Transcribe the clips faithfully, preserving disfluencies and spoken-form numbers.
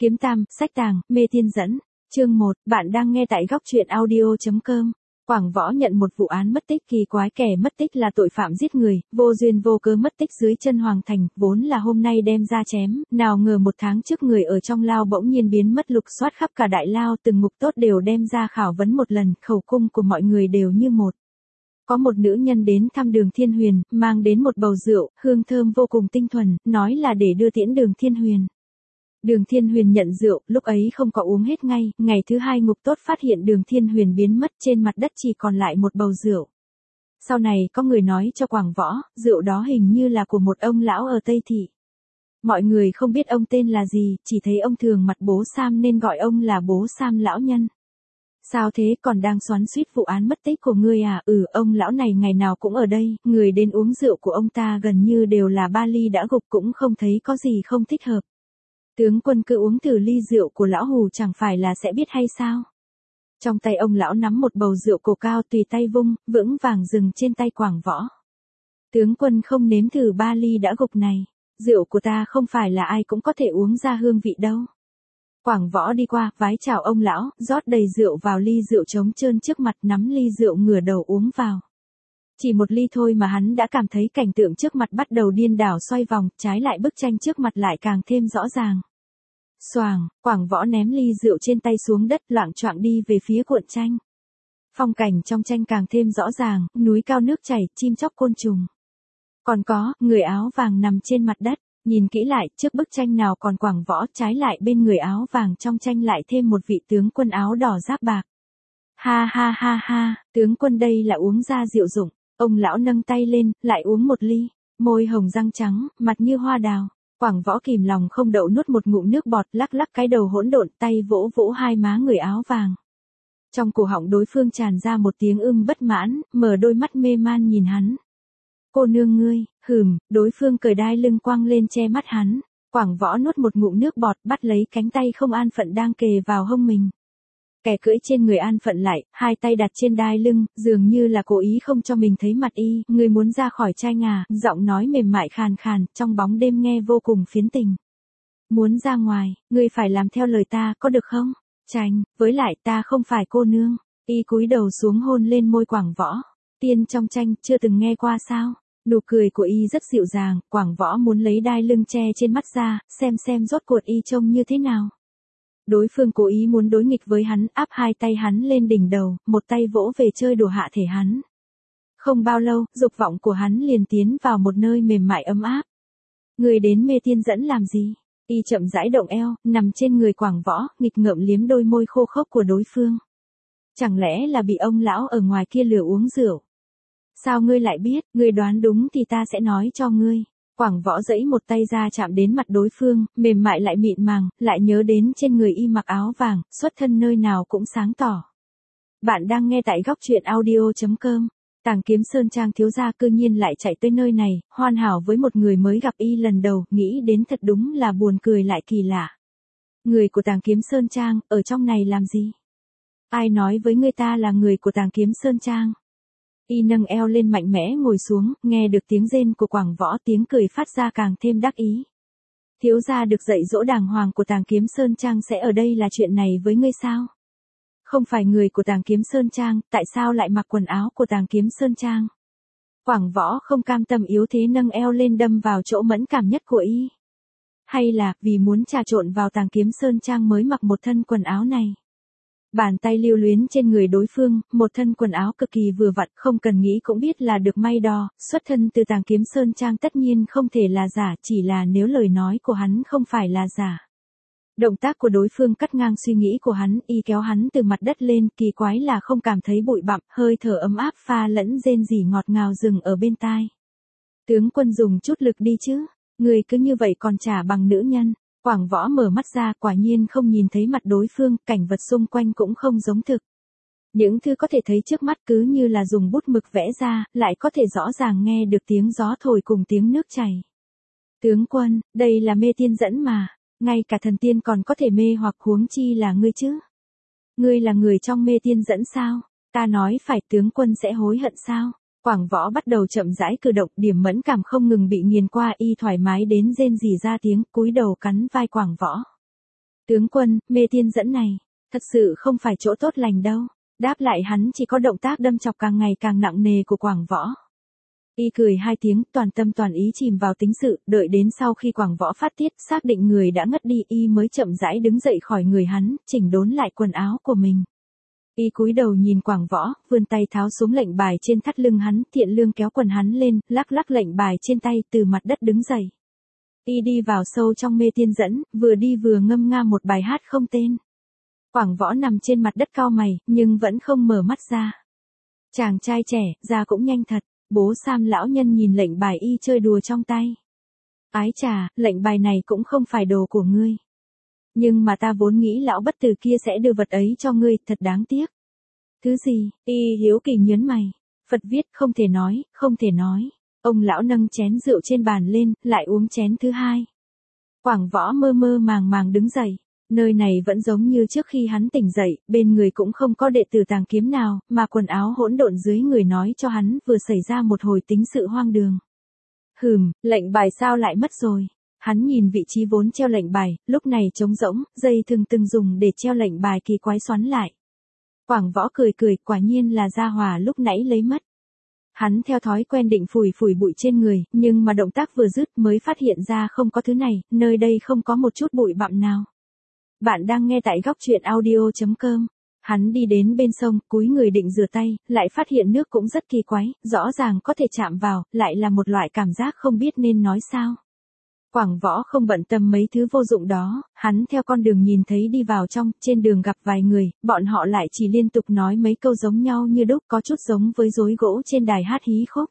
Kiếm Tam, sách tàng, mê tiên dẫn. Chương một, bạn đang nghe tại góc truyện audio.com. Quảng Võ nhận một vụ án mất tích kỳ quái, kẻ mất tích là tội phạm giết người, vô duyên vô cớ mất tích dưới chân Hoàng Thành, vốn là hôm nay đem ra chém, nào ngờ một tháng trước người ở trong lao bỗng nhiên biến mất, lục soát khắp cả đại lao, từng ngục tốt đều đem ra khảo vấn một lần, khẩu cung của mọi người đều như một. Có một nữ nhân đến thăm Đường Thiên Huyền, mang đến một bầu rượu, hương thơm vô cùng tinh thuần, nói là để đưa tiễn Đường Thiên Huyền. Đường Thiên Huyền nhận rượu, lúc ấy không có uống hết ngay, ngày thứ hai ngục tốt phát hiện Đường Thiên Huyền biến mất, trên mặt đất chỉ còn lại một bầu rượu. Sau này có người nói cho Quảng Võ, rượu đó hình như là của một ông lão ở Tây Thị. Mọi người không biết ông tên là gì, chỉ thấy ông thường mặc bố Sam nên gọi ông là bố Sam lão nhân. Sao thế, còn đang xoắn xuýt vụ án mất tích của ngươi à? Ừ, ông lão này ngày nào cũng ở đây, người đến uống rượu của ông ta gần như đều là ba ly đã gục, cũng không thấy có gì không thích hợp. Tướng quân cứ uống thử ly rượu của lão hù chẳng phải là sẽ biết hay sao? Trong tay ông lão nắm một bầu rượu cổ cao, tùy tay vung, vững vàng dừng trên tay Quảng Võ. Tướng quân không nếm thử ba ly đã gục này, rượu của ta không phải là ai cũng có thể uống ra hương vị đâu. Quảng Võ đi qua, vái chào ông lão, rót đầy rượu vào ly rượu trống trơn trước mặt, nắm ly rượu ngửa đầu uống vào. Chỉ một ly thôi mà hắn đã cảm thấy cảnh tượng trước mặt bắt đầu điên đảo xoay vòng, trái lại bức tranh trước mặt lại càng thêm rõ ràng. Xoàng, Quảng Võ ném ly rượu trên tay xuống đất, loạng choạng đi về phía cuộn tranh. Phong cảnh trong tranh càng thêm rõ ràng, núi cao nước chảy, chim chóc côn trùng. Còn có, người áo vàng nằm trên mặt đất, nhìn kỹ lại, trước bức tranh nào còn Quảng Võ, trái lại bên người áo vàng trong tranh lại thêm một vị tướng quân áo đỏ giáp bạc. Ha ha ha ha, tướng quân đây là uống ra rượu dụng. Ông lão nâng tay lên, lại uống một ly, môi hồng răng trắng, mặt như hoa đào. Quảng Võ kìm lòng không đậu nuốt một ngụm nước bọt, lắc lắc cái đầu hỗn độn, tay vỗ vỗ hai má người áo vàng. Trong cổ họng đối phương tràn ra một tiếng ưm bất mãn, mở đôi mắt mê man nhìn hắn. Cô nương ngươi, hừm, đối phương cởi đai lưng quăng lên che mắt hắn. Quảng Võ nuốt một ngụm nước bọt, bắt lấy cánh tay không an phận đang kề vào hông mình. Kẻ cưỡi trên người an phận lại, hai tay đặt trên đai lưng, dường như là cố ý không cho mình thấy mặt y. Ngươi muốn ra khỏi tranh à? Giọng nói mềm mại khàn khàn, trong bóng đêm nghe vô cùng phiến tình. Muốn ra ngoài, ngươi phải làm theo lời ta, có được không? Tranh, với lại ta không phải cô nương. Y cúi đầu xuống hôn lên môi Quảng Võ. Tiên trong tranh, chưa từng nghe qua sao? Nụ cười của y rất dịu dàng, Quảng Võ muốn lấy đai lưng che trên mắt ra, xem xem rốt cuộc y trông như thế nào. Đối phương cố ý muốn đối nghịch với hắn, áp hai tay hắn lên đỉnh đầu, một tay vỗ về chơi đùa hạ thể hắn. Không bao lâu, dục vọng của hắn liền tiến vào một nơi mềm mại ấm áp. Người đến mê tiên dẫn làm gì? Y chậm rãi động eo, nằm trên người Quảng Võ, nghịch ngợm liếm đôi môi khô khốc của đối phương. Chẳng lẽ là bị ông lão ở ngoài kia lừa uống rượu? Sao ngươi lại biết? Ngươi đoán đúng thì ta sẽ nói cho ngươi. Quảng Võ giãy một tay ra chạm đến mặt đối phương, mềm mại lại mịn màng, lại nhớ đến trên người y mặc áo vàng, xuất thân nơi nào cũng sáng tỏ. Bạn đang nghe tại góc truyện audio.com. Tàng Kiếm Sơn Trang thiếu gia cư nhiên lại chạy tới nơi này, hoàn hảo với một người mới gặp y lần đầu, nghĩ đến thật đúng là buồn cười lại kỳ lạ. Người của Tàng Kiếm Sơn Trang, ở trong này làm gì? Ai nói với người ta là người của Tàng Kiếm Sơn Trang? Y nâng eo lên mạnh mẽ ngồi xuống, nghe được tiếng rên của Quảng Võ, tiếng cười phát ra càng thêm đắc ý. Thiếu gia được dạy dỗ đàng hoàng của Tàng Kiếm Sơn Trang sẽ ở đây là chuyện này với ngươi sao? Không phải người của Tàng Kiếm Sơn Trang, tại sao lại mặc quần áo của Tàng Kiếm Sơn Trang? Quảng Võ không cam tâm yếu thế nâng eo lên đâm vào chỗ mẫn cảm nhất của y. Hay là, vì muốn trà trộn vào Tàng Kiếm Sơn Trang mới mặc một thân quần áo này? Bàn tay lưu luyến trên người đối phương, một thân quần áo cực kỳ vừa vặn, không cần nghĩ cũng biết là được may đo, xuất thân từ Tàng Kiếm Sơn Trang tất nhiên không thể là giả, chỉ là nếu lời nói của hắn không phải là giả. Động tác của đối phương cắt ngang suy nghĩ của hắn, y kéo hắn từ mặt đất lên, kỳ quái là không cảm thấy bụi bặm, hơi thở ấm áp pha lẫn rên rỉ ngọt ngào dừng ở bên tai. Tướng quân dùng chút lực đi chứ, người cứ như vậy còn trả bằng nữ nhân. Quảng Võ mở mắt ra, quả nhiên không nhìn thấy mặt đối phương, cảnh vật xung quanh cũng không giống thực. Những thứ có thể thấy trước mắt cứ như là dùng bút mực vẽ ra, lại có thể rõ ràng nghe được tiếng gió thổi cùng tiếng nước chảy. Tướng quân, đây là mê tiên dẫn mà, ngay cả thần tiên còn có thể mê hoặc, huống chi là ngươi chứ. Ngươi là người trong mê tiên dẫn sao? Ta nói phải, tướng quân sẽ hối hận sao? Quảng Võ bắt đầu chậm rãi cử động, điểm mẫn cảm không ngừng bị nghiền qua, y thoải mái đến rên rỉ ra tiếng, cúi đầu cắn vai Quảng Võ. Tướng quân, mê tiên dẫn này, thật sự không phải chỗ tốt lành đâu. Đáp lại hắn chỉ có động tác đâm chọc càng ngày càng nặng nề của Quảng Võ. Y cười hai tiếng, toàn tâm toàn ý chìm vào tính sự, đợi đến sau khi Quảng Võ phát tiết, xác định người đã ngất đi, Y mới chậm rãi đứng dậy khỏi người hắn, chỉnh đốn lại quần áo của mình. Y cúi đầu nhìn Quảng Võ, vươn tay tháo xuống lệnh bài trên thắt lưng hắn, Thiện Lương kéo quần hắn lên, lắc lắc lệnh bài trên tay, từ mặt đất đứng dậy. Y đi vào sâu trong mê tiên dẫn, vừa đi vừa ngâm nga một bài hát không tên. Quảng Võ nằm trên mặt đất cau mày, nhưng vẫn không mở mắt ra. Chàng trai trẻ, da cũng nhanh thật. Bố Sam lão nhân nhìn lệnh bài Y chơi đùa trong tay. Ái chà, lệnh bài này cũng không phải đồ của ngươi. Nhưng mà ta vốn nghĩ lão bất tử kia sẽ đưa vật ấy cho ngươi, thật đáng tiếc. Thứ gì? Y hiếu kỳ nhớn mày. Phật viết, không thể nói, không thể nói. Ông lão nâng chén rượu trên bàn lên, lại uống chén thứ hai. Quảng Võ mơ mơ màng màng đứng dậy. Nơi này vẫn giống như trước khi hắn tỉnh dậy, bên người cũng không có đệ tử tàng kiếm nào, mà quần áo hỗn độn dưới người nói cho hắn vừa xảy ra một hồi tính sự hoang đường. Hừm, lệnh bài sao lại mất rồi? Hắn nhìn vị trí vốn treo lệnh bài, lúc này trống rỗng, dây thừng từng dùng để treo lệnh bài kỳ quái xoắn lại. Quảng Võ cười cười, quả nhiên là Gia Hòa lúc nãy lấy mất. Hắn theo thói quen định phủi phủi bụi trên người, nhưng mà động tác vừa dứt mới phát hiện ra không có thứ này, nơi đây không có một chút bụi bặm nào. Bạn đang nghe tại góc truyện audio chấm com. Hắn đi đến bên sông, cúi người định rửa tay, lại phát hiện nước cũng rất kỳ quái, rõ ràng có thể chạm vào, lại là một loại cảm giác không biết nên nói sao. Quảng Võ không bận tâm mấy thứ vô dụng đó, hắn theo con đường nhìn thấy đi vào trong, trên đường gặp vài người, bọn họ lại chỉ liên tục nói mấy câu giống nhau như đúc, có chút giống với rối gỗ trên đài hát hí khúc.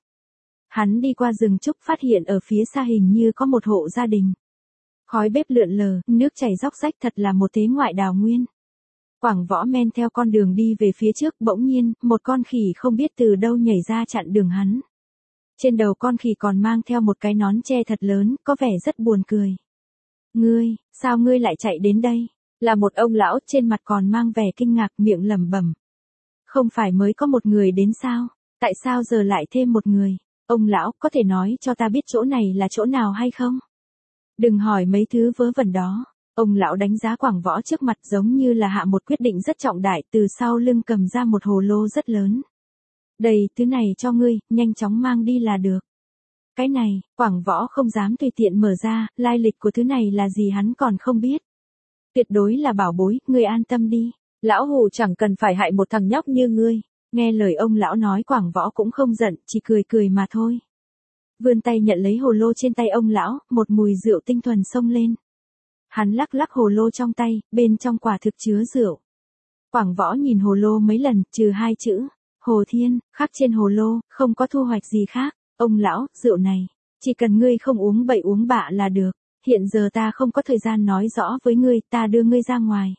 Hắn đi qua rừng trúc phát hiện ở phía xa hình như có một hộ gia đình. Khói bếp lượn lờ, nước chảy róc rách, thật là một thế ngoại đào nguyên. Quảng Võ men theo con đường đi về phía trước, bỗng nhiên, một con khỉ không biết từ đâu nhảy ra chặn đường hắn. Trên đầu con khỉ còn mang theo một cái nón tre thật lớn, có vẻ rất buồn cười. Ngươi, sao ngươi lại chạy đến đây? Là một ông lão, trên mặt còn mang vẻ kinh ngạc, miệng lẩm bẩm. Không phải mới có một người đến sao? Tại sao giờ lại thêm một người? Ông lão, có thể nói cho ta biết chỗ này là chỗ nào hay không? Đừng hỏi mấy thứ vớ vẩn đó. Ông lão đánh giá Quảng Võ trước mặt giống như là hạ một quyết định rất trọng đại, từ sau lưng cầm ra một hồ lô rất lớn. Đây, thứ này cho ngươi, nhanh chóng mang đi là được. Cái này, Quảng Võ không dám tùy tiện mở ra, lai lịch của thứ này là gì hắn còn không biết. Tuyệt đối là bảo bối, ngươi an tâm đi. Lão hù chẳng cần phải hại một thằng nhóc như ngươi. Nghe lời ông lão nói, Quảng Võ cũng không giận, chỉ cười cười mà thôi. Vươn tay nhận lấy hồ lô trên tay ông lão, một mùi rượu tinh thuần xông lên. Hắn lắc lắc hồ lô trong tay, bên trong quả thực chứa rượu. Quảng Võ nhìn hồ lô mấy lần, trừ hai chữ, Hồ Thiên, khắc trên hồ lô, không có thu hoạch gì khác. Ông lão, rượu này, chỉ cần ngươi không uống bậy uống bạ là được. Hiện giờ ta không có thời gian nói rõ với ngươi, ta đưa ngươi ra ngoài.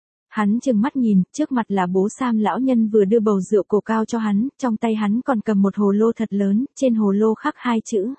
Hắn trừng mắt nhìn, trước mặt là bố Sam lão nhân vừa đưa bầu rượu cổ cao cho hắn, trong tay hắn còn cầm một hồ lô thật lớn, trên hồ lô khắc hai chữ.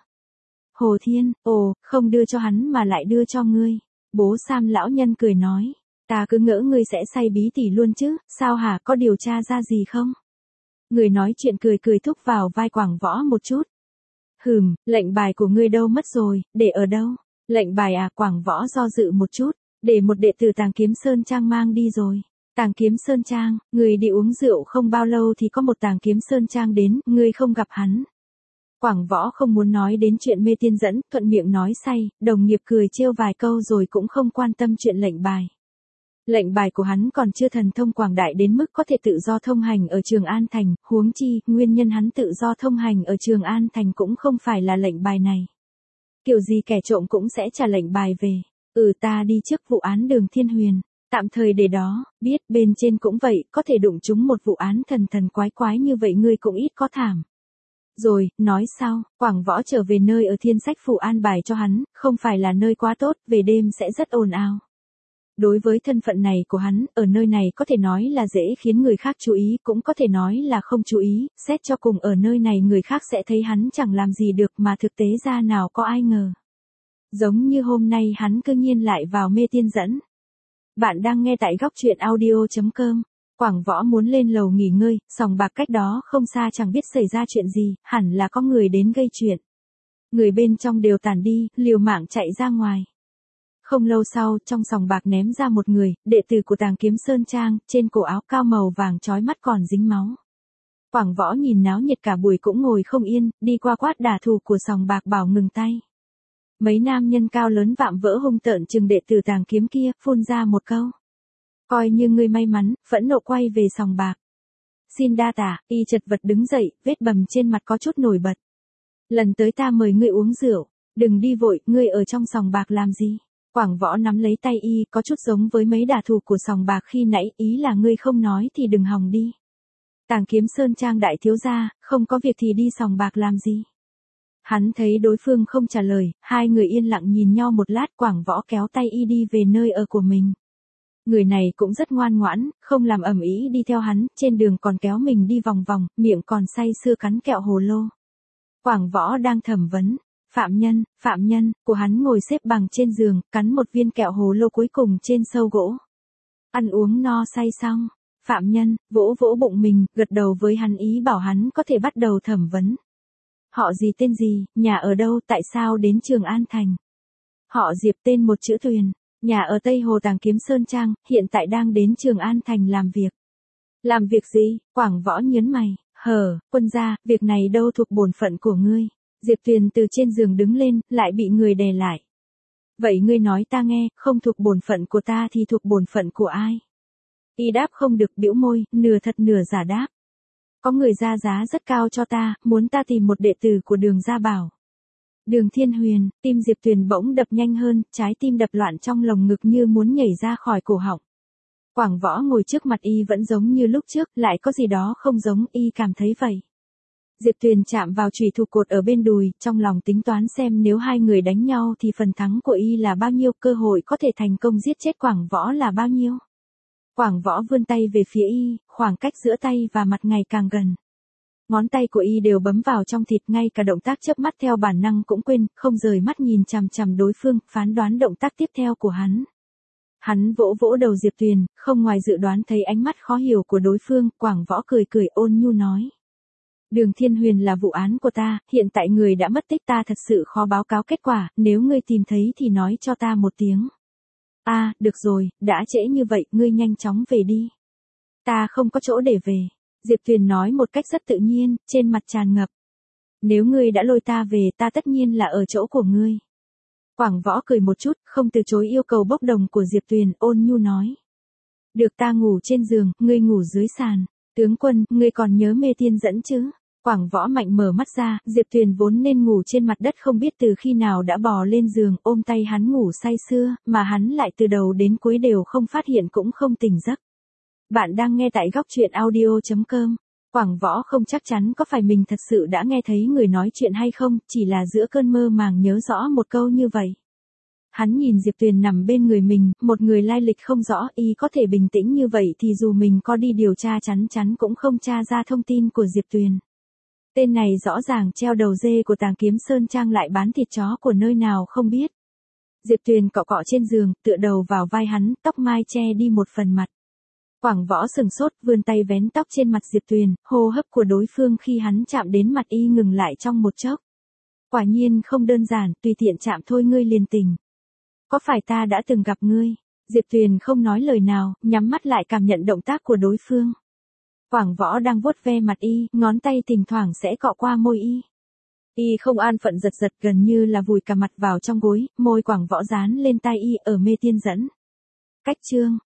Hồ Thiên, ồ, không đưa cho hắn mà lại đưa cho ngươi. Bố Sam lão nhân cười nói, ta cứ ngỡ ngươi sẽ say bí tỉ luôn chứ, sao hả, có điều tra ra gì không? Người nói chuyện cười cười thúc vào vai Quảng Võ một chút. Hừm, lệnh bài của ngươi đâu mất rồi, để ở đâu? Lệnh bài à, Quảng Võ do dự một chút, để một đệ tử Tàng Kiếm Sơn Trang mang đi rồi. Tàng Kiếm Sơn Trang, người đi uống rượu không bao lâu thì có một Tàng Kiếm Sơn Trang đến, ngươi không gặp hắn. Quảng Võ không muốn nói đến chuyện mê tiên dẫn, thuận miệng nói say, đồng nghiệp cười trêu vài câu rồi cũng không quan tâm chuyện lệnh bài. Lệnh bài của hắn còn chưa thần thông quảng đại đến mức có thể tự do thông hành ở Trường An Thành, huống chi, nguyên nhân hắn tự do thông hành ở Trường An Thành cũng không phải là lệnh bài này. Kiểu gì kẻ trộm cũng sẽ trả lệnh bài về. Ừ, ta đi trước vụ án Đường Thiên Huyền. Tạm thời để đó, biết bên trên cũng vậy, có thể đụng chúng một vụ án thần thần quái quái như vậy ngươi cũng ít có thảm. Rồi, nói sau, Quảng Võ trở về nơi ở Thiên Sách Phủ an bài cho hắn, không phải là nơi quá tốt, về đêm sẽ rất ồn ào. Đối với thân phận này của hắn, ở nơi này có thể nói là dễ khiến người khác chú ý, cũng có thể nói là không chú ý, xét cho cùng ở nơi này người khác sẽ thấy hắn chẳng làm gì được mà thực tế ra nào có ai ngờ. Giống như hôm nay hắn cư nhiên lại vào mê tiên dẫn. Bạn đang nghe tại góc truyện audio chấm com. Quảng Võ muốn lên lầu nghỉ ngơi, sòng bạc cách đó không xa chẳng biết xảy ra chuyện gì, hẳn là có người đến gây chuyện. Người bên trong đều tản đi, liều mạng chạy ra ngoài. Không lâu sau, trong sòng bạc ném ra một người, đệ tử của Tàng Kiếm Sơn Trang, trên cổ áo cao màu vàng chói mắt còn dính máu. Quảng Võ nhìn náo nhiệt cả buổi cũng ngồi không yên, đi qua quát đả thủ của sòng bạc bảo ngừng tay. Mấy nam nhân cao lớn vạm vỡ hung tợn chừng đệ tử Tàng Kiếm kia, phun ra một câu. Coi như ngươi may mắn, phẫn nộ quay về sòng bạc. Xin đa tạ, y chật vật đứng dậy, vết bầm trên mặt có chút nổi bật. Lần tới ta mời ngươi uống rượu, đừng đi vội, ngươi ở trong sòng bạc làm gì? Quảng Võ nắm lấy tay y, có chút giống với mấy đả thủ của sòng bạc khi nãy, ý là ngươi không nói thì đừng hòng đi. Tàng Kiếm Sơn Trang đại thiếu gia, không có việc thì đi sòng bạc làm gì? Hắn thấy đối phương không trả lời, hai người yên lặng nhìn nhau một lát, Quảng Võ kéo tay y đi về nơi ở của mình. Người này cũng rất ngoan ngoãn, không làm ầm ĩ đi theo hắn, trên đường còn kéo mình đi vòng vòng, miệng còn say sưa cắn kẹo hồ lô. Quảng Võ đang thẩm vấn, phạm nhân, phạm nhân, của hắn ngồi xếp bằng trên giường, cắn một viên kẹo hồ lô cuối cùng trên sâu gỗ. Ăn uống no say xong, phạm nhân, vỗ vỗ bụng mình, gật đầu với hắn ý bảo hắn có thể bắt đầu thẩm vấn. Họ gì tên gì, nhà ở đâu, tại sao đến Trường An Thành? Họ Diệp tên một chữ Tuyền, nhà ở Tây Hồ Tàng Kiếm Sơn Trang, hiện tại đang đến Trường An Thành làm việc. Làm việc gì? Quảng Võ nhớn mày, hờ, quân gia, việc này đâu thuộc bổn phận của ngươi. Diệp Tuyền từ trên giường đứng lên, lại bị người đè lại. Vậy ngươi nói ta nghe, không thuộc bổn phận của ta thì thuộc bổn phận của ai? Y đáp không được, bĩu môi, nửa thật nửa giả đáp. Có người ra giá rất cao cho ta, muốn ta tìm một đệ tử của Đường Gia Bảo. Đường Thiên Huyền, tim Diệp Tuyền bỗng đập nhanh hơn, trái tim đập loạn trong lồng ngực như muốn nhảy ra khỏi cổ họng. Quảng Võ ngồi trước mặt y vẫn giống như lúc trước, lại có gì đó không giống, y cảm thấy vậy. Diệp Tuyền chạm vào chùy thủ cột ở bên đùi, trong lòng tính toán xem nếu hai người đánh nhau thì phần thắng của y là bao nhiêu, cơ hội có thể thành công giết chết Quảng Võ là bao nhiêu. Quảng Võ vươn tay về phía y, khoảng cách giữa tay và mặt ngày càng gần. Ngón tay của y đều bấm vào trong thịt, ngay cả động tác chớp mắt theo bản năng cũng quên, không rời mắt nhìn chằm chằm đối phương, phán đoán động tác tiếp theo của hắn. Hắn vỗ vỗ đầu Diệp Tuyền, không ngoài dự đoán thấy ánh mắt khó hiểu của đối phương, Quảng Võ cười cười ôn nhu nói. Đường Thiên Huyền là vụ án của ta, hiện tại người đã mất tích, ta thật sự khó báo cáo kết quả, nếu ngươi tìm thấy thì nói cho ta một tiếng. A, à, được rồi, đã trễ như vậy, ngươi nhanh chóng về đi. Ta không có chỗ để về. Diệp Tuyền nói một cách rất tự nhiên, trên mặt tràn ngập. Nếu ngươi đã lôi ta về, ta tất nhiên là ở chỗ của ngươi. Quảng Võ cười một chút, không từ chối yêu cầu bốc đồng của Diệp Tuyền, ôn nhu nói. Được, ta ngủ trên giường, ngươi ngủ dưới sàn. Tướng quân, ngươi còn nhớ mê tiên dẫn chứ? Quảng Võ mạnh mở mắt ra, Diệp Tuyền vốn nên ngủ trên mặt đất không biết từ khi nào đã bò lên giường, ôm tay hắn ngủ say sưa, mà hắn lại từ đầu đến cuối đều không phát hiện cũng không tỉnh giấc. Bạn đang nghe tại góc truyện audio chấm com. Quảng Võ không chắc chắn có phải mình thật sự đã nghe thấy người nói chuyện hay không, chỉ là giữa cơn mơ màng nhớ rõ một câu như vậy. Hắn nhìn Diệp Tuyền nằm bên người mình, một người lai lịch không rõ, y có thể bình tĩnh như vậy thì dù mình có đi điều tra chắn chắn cũng không tra ra thông tin của Diệp Tuyền. Tên này rõ ràng treo đầu dê của Tàng Kiếm Sơn Trang lại bán thịt chó của nơi nào không biết. Diệp Tuyền cọ cọ trên giường, tựa đầu vào vai hắn, tóc mai che đi một phần mặt. Quảng Võ sừng sốt, vươn tay vén tóc trên mặt Diệp Tuyền, hô hấp của đối phương khi hắn chạm đến mặt y ngừng lại trong một chốc. Quả nhiên không đơn giản, tùy tiện chạm thôi ngươi liền tình. Có phải ta đã từng gặp ngươi? Diệp Tuyền không nói lời nào, nhắm mắt lại cảm nhận động tác của đối phương. Quảng Võ đang vuốt ve mặt y, ngón tay thỉnh thoảng sẽ cọ qua môi y. Y không an phận giật giật, gần như là vùi cả mặt vào trong gối, môi Quảng Võ dán lên tai y ở mê tiên dẫn. Cách chương